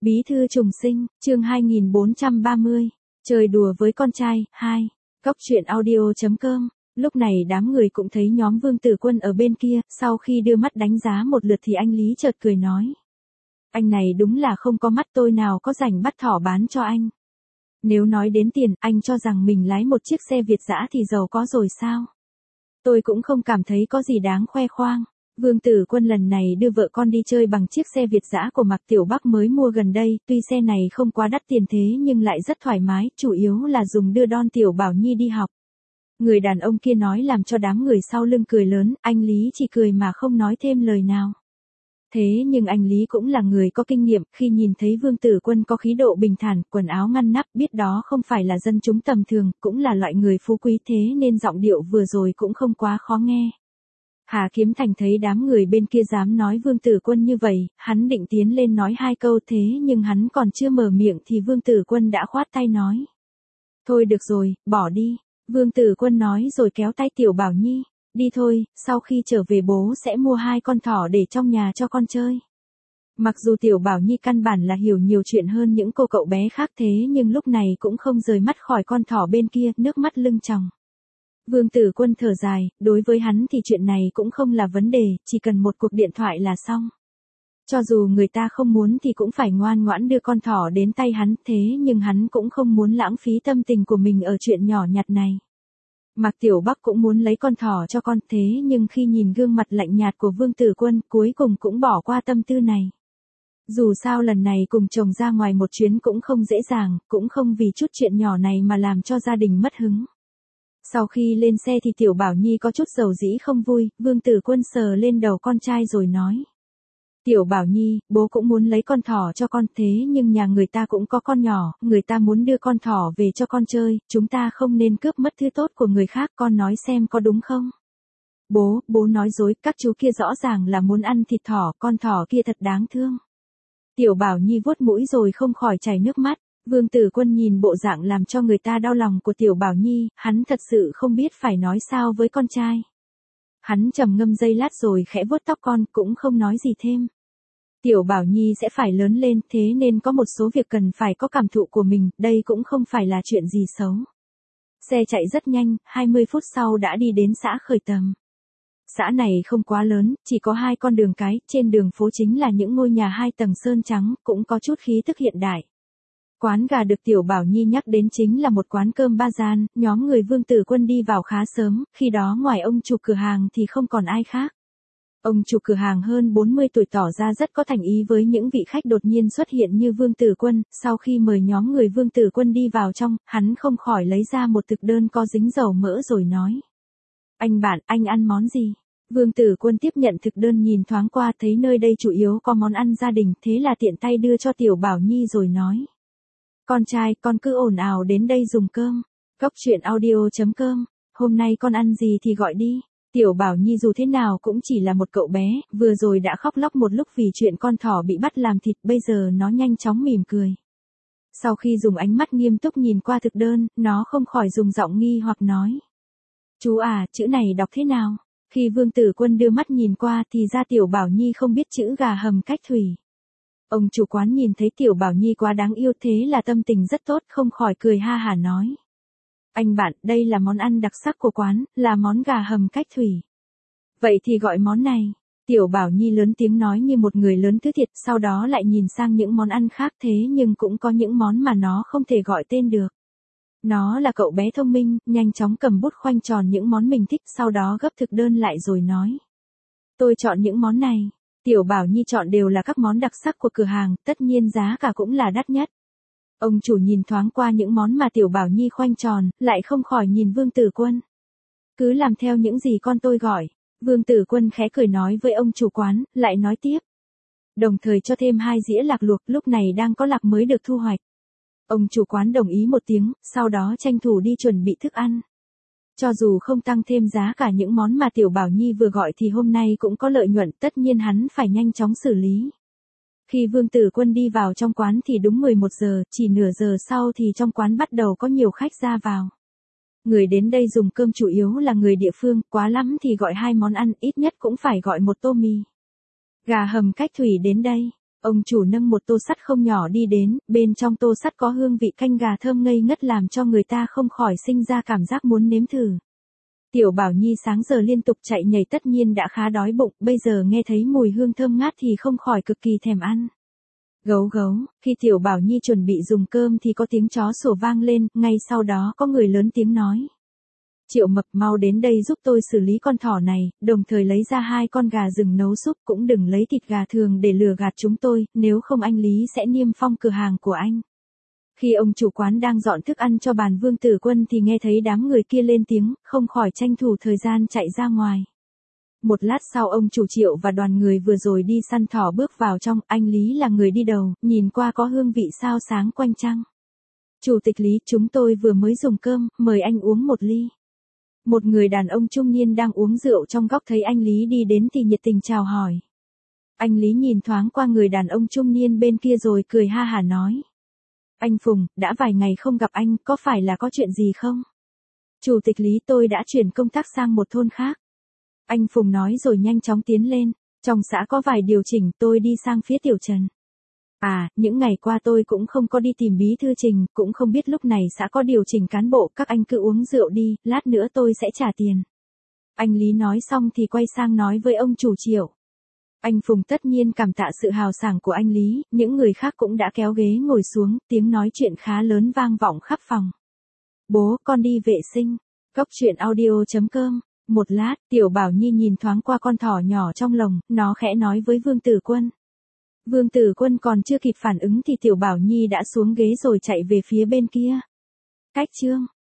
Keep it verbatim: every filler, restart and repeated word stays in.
Bí thư trùng sinh, chương hai nghìn bốn trăm ba mươi, chơi đùa với con trai, hai, Cốc truyện audio chấm com. Lúc này đám người cũng thấy nhóm Vương Tử Quân ở bên kia, sau khi đưa mắt đánh giá một lượt thì anh Lý chợt cười nói. Anh này đúng là không có mắt, tôi nào có rảnh bắt thỏ bán cho anh. Nếu nói đến tiền, anh cho rằng mình lái một chiếc xe Việt dã thì giàu có rồi sao? Tôi cũng không cảm thấy có gì đáng khoe khoang. Vương Tử Quân lần này đưa vợ con đi chơi bằng chiếc xe Việt dã của Mạc Tiểu Bắc mới mua gần đây, tuy xe này không quá đắt tiền thế nhưng lại rất thoải mái, chủ yếu là dùng đưa đón Tiểu Bảo Nhi đi học. Người đàn ông kia nói làm cho đám người sau lưng cười lớn, anh Lý chỉ cười mà không nói thêm lời nào. Thế nhưng anh Lý cũng là người có kinh nghiệm, khi nhìn thấy Vương Tử Quân có khí độ bình thản, quần áo ngăn nắp, biết đó không phải là dân chúng tầm thường, cũng là loại người phú quý, thế nên giọng điệu vừa rồi cũng không quá khó nghe. Hà Kiếm Thành thấy đám người bên kia dám nói Vương Tử Quân như vậy, hắn định tiến lên nói hai câu thế nhưng hắn còn chưa mở miệng thì Vương Tử Quân đã khoát tay nói. Thôi được rồi, bỏ đi. Vương Tử Quân nói rồi kéo tay Tiểu Bảo Nhi. Đi thôi, sau khi trở về bố sẽ mua hai con thỏ để trong nhà cho con chơi. Mặc dù Tiểu Bảo Nhi căn bản là hiểu nhiều chuyện hơn những cô cậu bé khác thế nhưng lúc này cũng không rời mắt khỏi con thỏ bên kia, nước mắt lưng tròng. Vương Tử Quân thở dài, đối với hắn thì chuyện này cũng không là vấn đề, chỉ cần một cuộc điện thoại là xong. Cho dù người ta không muốn thì cũng phải ngoan ngoãn đưa con thỏ đến tay hắn, thế nhưng hắn cũng không muốn lãng phí tâm tình của mình ở chuyện nhỏ nhặt này. Mạc Tiểu Bắc cũng muốn lấy con thỏ cho con, thế nhưng khi nhìn gương mặt lạnh nhạt của Vương Tử Quân, cuối cùng cũng bỏ qua tâm tư này. Dù sao lần này cùng chồng ra ngoài một chuyến cũng không dễ dàng, cũng không vì chút chuyện nhỏ này mà làm cho gia đình mất hứng. Sau khi lên xe thì Tiểu Bảo Nhi có chút dầu dĩ không vui, Vương Tử Quân sờ lên đầu con trai rồi nói. Tiểu Bảo Nhi, bố cũng muốn lấy con thỏ cho con thế nhưng nhà người ta cũng có con nhỏ, người ta muốn đưa con thỏ về cho con chơi, chúng ta không nên cướp mất thứ tốt của người khác, con nói xem có đúng không? Bố, bố nói dối, các chú kia rõ ràng là muốn ăn thịt thỏ, con thỏ kia thật đáng thương. Tiểu Bảo Nhi vuốt mũi rồi không khỏi chảy nước mắt. Vương Tử Quân nhìn bộ dạng làm cho người ta đau lòng của Tiểu Bảo Nhi, hắn thật sự không biết phải nói sao với con trai. Hắn trầm ngâm giây lát rồi khẽ vuốt tóc con, cũng không nói gì thêm. Tiểu Bảo Nhi sẽ phải lớn lên, thế nên có một số việc cần phải có cảm thụ của mình, đây cũng không phải là chuyện gì xấu. Xe chạy rất nhanh, hai mươi phút sau đã đi đến xã Khởi Tầm. Xã này không quá lớn, chỉ có hai con đường cái, trên đường phố chính là những ngôi nhà hai tầng sơn trắng, cũng có chút khí tức hiện đại. Quán gà được Tiểu Bảo Nhi nhắc đến chính là một quán cơm ba gian, nhóm người Vương Tử Quân đi vào khá sớm, khi đó ngoài ông chủ cửa hàng thì không còn ai khác. Ông chủ cửa hàng hơn bốn mươi tuổi tỏ ra rất có thành ý với những vị khách đột nhiên xuất hiện như Vương Tử Quân, sau khi mời nhóm người Vương Tử Quân đi vào trong, hắn không khỏi lấy ra một thực đơn có dính dầu mỡ rồi nói. Anh bạn, anh ăn món gì? Vương Tử Quân tiếp nhận thực đơn nhìn thoáng qua thấy nơi đây chủ yếu có món ăn gia đình, thế là tiện tay đưa cho Tiểu Bảo Nhi rồi nói. Con trai, con cứ ồn ào đến đây dùng cơm. Cốc truyện audio chấm com, hôm nay con ăn gì thì gọi đi. Tiểu Bảo Nhi dù thế nào cũng chỉ là một cậu bé, vừa rồi đã khóc lóc một lúc vì chuyện con thỏ bị bắt làm thịt, bây giờ nó nhanh chóng mỉm cười. Sau khi dùng ánh mắt nghiêm túc nhìn qua thực đơn, nó không khỏi dùng giọng nghi hoặc nói. Chú à, chữ này đọc thế nào? Khi Vương Tử Quân đưa mắt nhìn qua thì ra Tiểu Bảo Nhi không biết chữ gà hầm cách thủy. Ông chủ quán nhìn thấy Tiểu Bảo Nhi quá đáng yêu thế là tâm tình rất tốt, không khỏi cười ha hả nói. Anh bạn, đây là món ăn đặc sắc của quán, là món gà hầm cách thủy. Vậy thì gọi món này. Tiểu Bảo Nhi lớn tiếng nói như một người lớn thứ thiệt, sau đó lại nhìn sang những món ăn khác thế nhưng cũng có những món mà nó không thể gọi tên được. Nó là cậu bé thông minh, nhanh chóng cầm bút khoanh tròn những món mình thích, sau đó gấp thực đơn lại rồi nói. Tôi chọn những món này. Tiểu Bảo Nhi chọn đều là các món đặc sắc của cửa hàng, tất nhiên giá cả cũng là đắt nhất. Ông chủ nhìn thoáng qua những món mà Tiểu Bảo Nhi khoanh tròn, lại không khỏi nhìn Vương Tử Quân. Cứ làm theo những gì con tôi gọi. Vương Tử Quân khẽ cười nói với ông chủ quán, lại nói tiếp. Đồng thời cho thêm hai dĩa lạc luộc, lúc này đang có lạc mới được thu hoạch. Ông chủ quán đồng ý một tiếng, sau đó tranh thủ đi chuẩn bị thức ăn. Cho dù không tăng thêm giá cả những món mà Tiểu Bảo Nhi vừa gọi thì hôm nay cũng có lợi nhuận, tất nhiên hắn phải nhanh chóng xử lý. Khi Vương Tử Quân đi vào trong quán thì đúng mười một giờ, chỉ nửa giờ sau thì trong quán bắt đầu có nhiều khách ra vào. Người đến đây dùng cơm chủ yếu là người địa phương, quá lắm thì gọi hai món ăn, ít nhất cũng phải gọi một tô mì. Gà hầm cách thủy đến đây. Ông chủ nâng một tô sắt không nhỏ đi đến, bên trong tô sắt có hương vị canh gà thơm ngây ngất làm cho người ta không khỏi sinh ra cảm giác muốn nếm thử. Tiểu Bảo Nhi sáng giờ liên tục chạy nhảy tất nhiên đã khá đói bụng, bây giờ nghe thấy mùi hương thơm ngát thì không khỏi cực kỳ thèm ăn. Gấu gấu, khi Tiểu Bảo Nhi chuẩn bị dùng cơm thì có tiếng chó sủa vang lên, ngay sau đó có người lớn tiếng nói. Triệu Mập mau đến đây giúp tôi xử lý con thỏ này, đồng thời lấy ra hai con gà rừng nấu súp, cũng đừng lấy thịt gà thường để lừa gạt chúng tôi, nếu không anh Lý sẽ niêm phong cửa hàng của anh. Khi ông chủ quán đang dọn thức ăn cho bàn Vương Tử Quân thì nghe thấy đám người kia lên tiếng, không khỏi tranh thủ thời gian chạy ra ngoài. Một lát sau ông chủ Triệu và đoàn người vừa rồi đi săn thỏ bước vào trong, anh Lý là người đi đầu, nhìn qua có hương vị sao sáng quanh trăng. Chủ tịch Lý, chúng tôi vừa mới dùng cơm, mời anh uống một ly. Một người đàn ông trung niên đang uống rượu trong góc thấy anh Lý đi đến thì nhiệt tình chào hỏi. Anh Lý nhìn thoáng qua người đàn ông trung niên bên kia rồi cười ha hả nói. Anh Phùng, đã vài ngày không gặp anh, có phải là có chuyện gì không? Chủ tịch Lý, tôi đã chuyển công tác sang một thôn khác. Anh Phùng nói rồi nhanh chóng tiến lên. Trong xã có vài điều chỉnh, tôi đi sang phía Tiểu Trần. À, những ngày qua tôi cũng không có đi tìm bí thư Trình, cũng không biết lúc này xã có điều chỉnh cán bộ, các anh cứ uống rượu đi, lát nữa tôi sẽ trả tiền. Anh Lý nói xong thì quay sang nói với ông chủ Triệu. Anh Phùng tất nhiên cảm tạ sự hào sảng của anh Lý, những người khác cũng đã kéo ghế ngồi xuống, tiếng nói chuyện khá lớn vang vọng khắp phòng. Bố, con đi vệ sinh. Góc truyện audio chấm com. Một lát, Tiểu Bảo Nhi nhìn thoáng qua con thỏ nhỏ trong lồng, nó khẽ nói với Vương Tử Quân. Vương Tử Quân còn chưa kịp phản ứng thì Tiểu Bảo Nhi đã xuống ghế rồi chạy về phía bên kia. Cách chương